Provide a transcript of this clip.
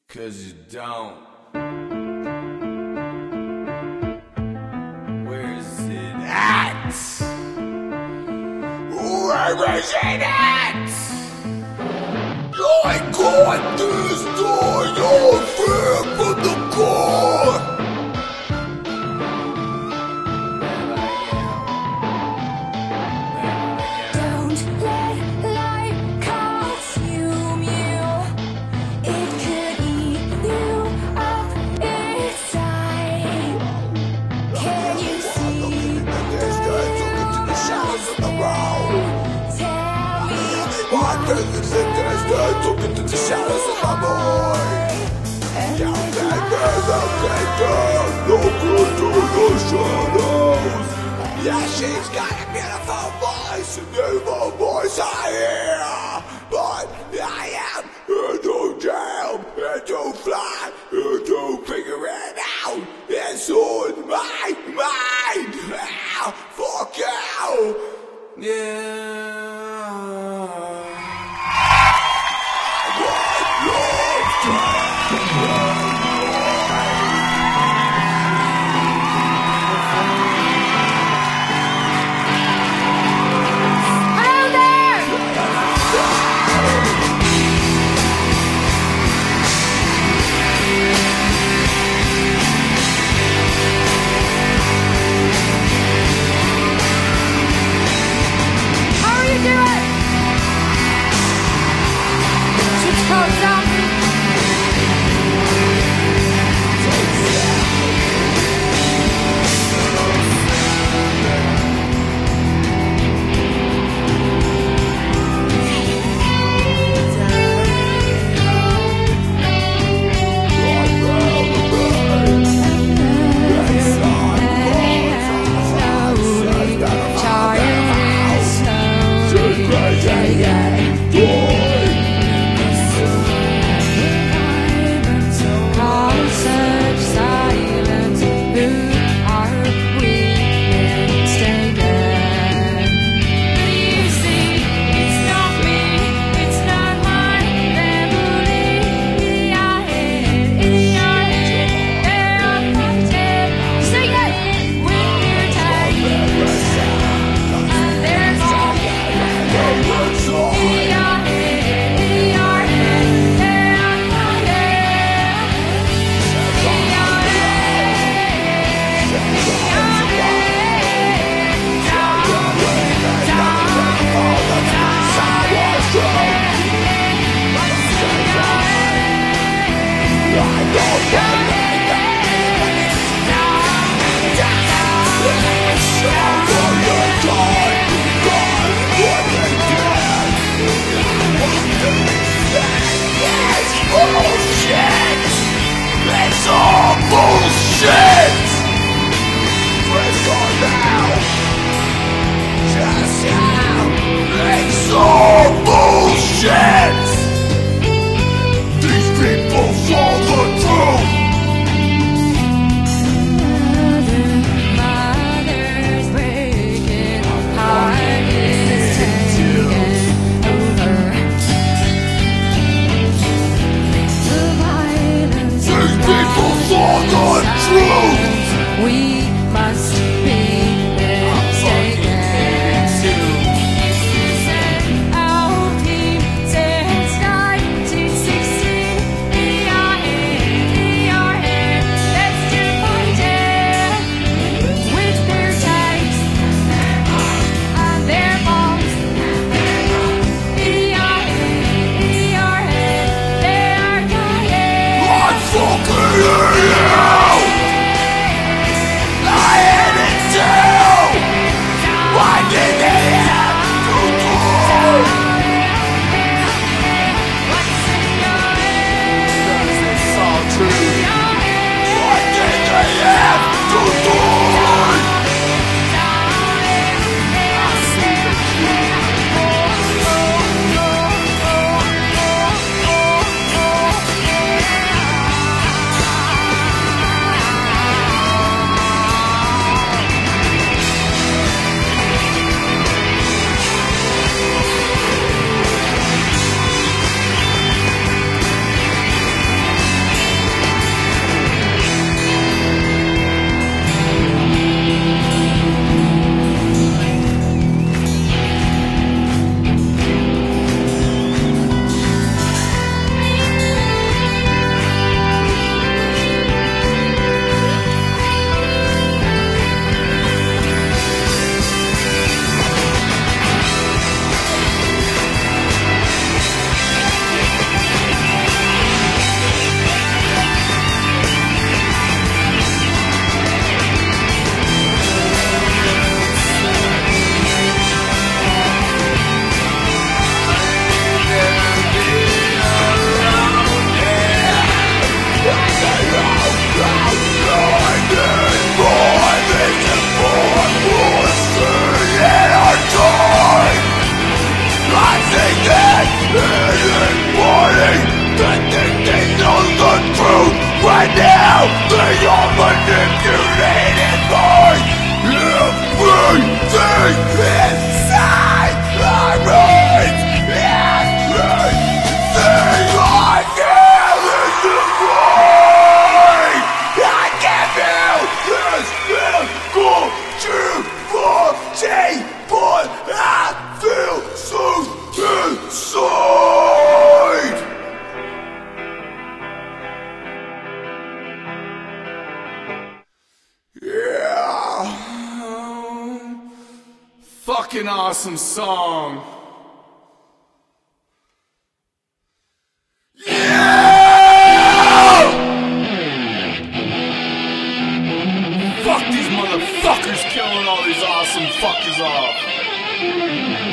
'Cause you don't. Where's it at? Where is it at? I got this door, you're fear from the core. Don't let light consume you. It could eat you up inside. Can you see? Tell me What business in this day? Took it to the shadows of my boy. Down there, look into the shadows. Yeah, she's got a beautiful voice, a beautiful voice I hear. But I am here to jam, here to fly, here to figure it out. It's on my mind. Ah, fuck you. Yeah. fucking awesome song. Fuck these motherfuckers killing all these awesome fuckers off.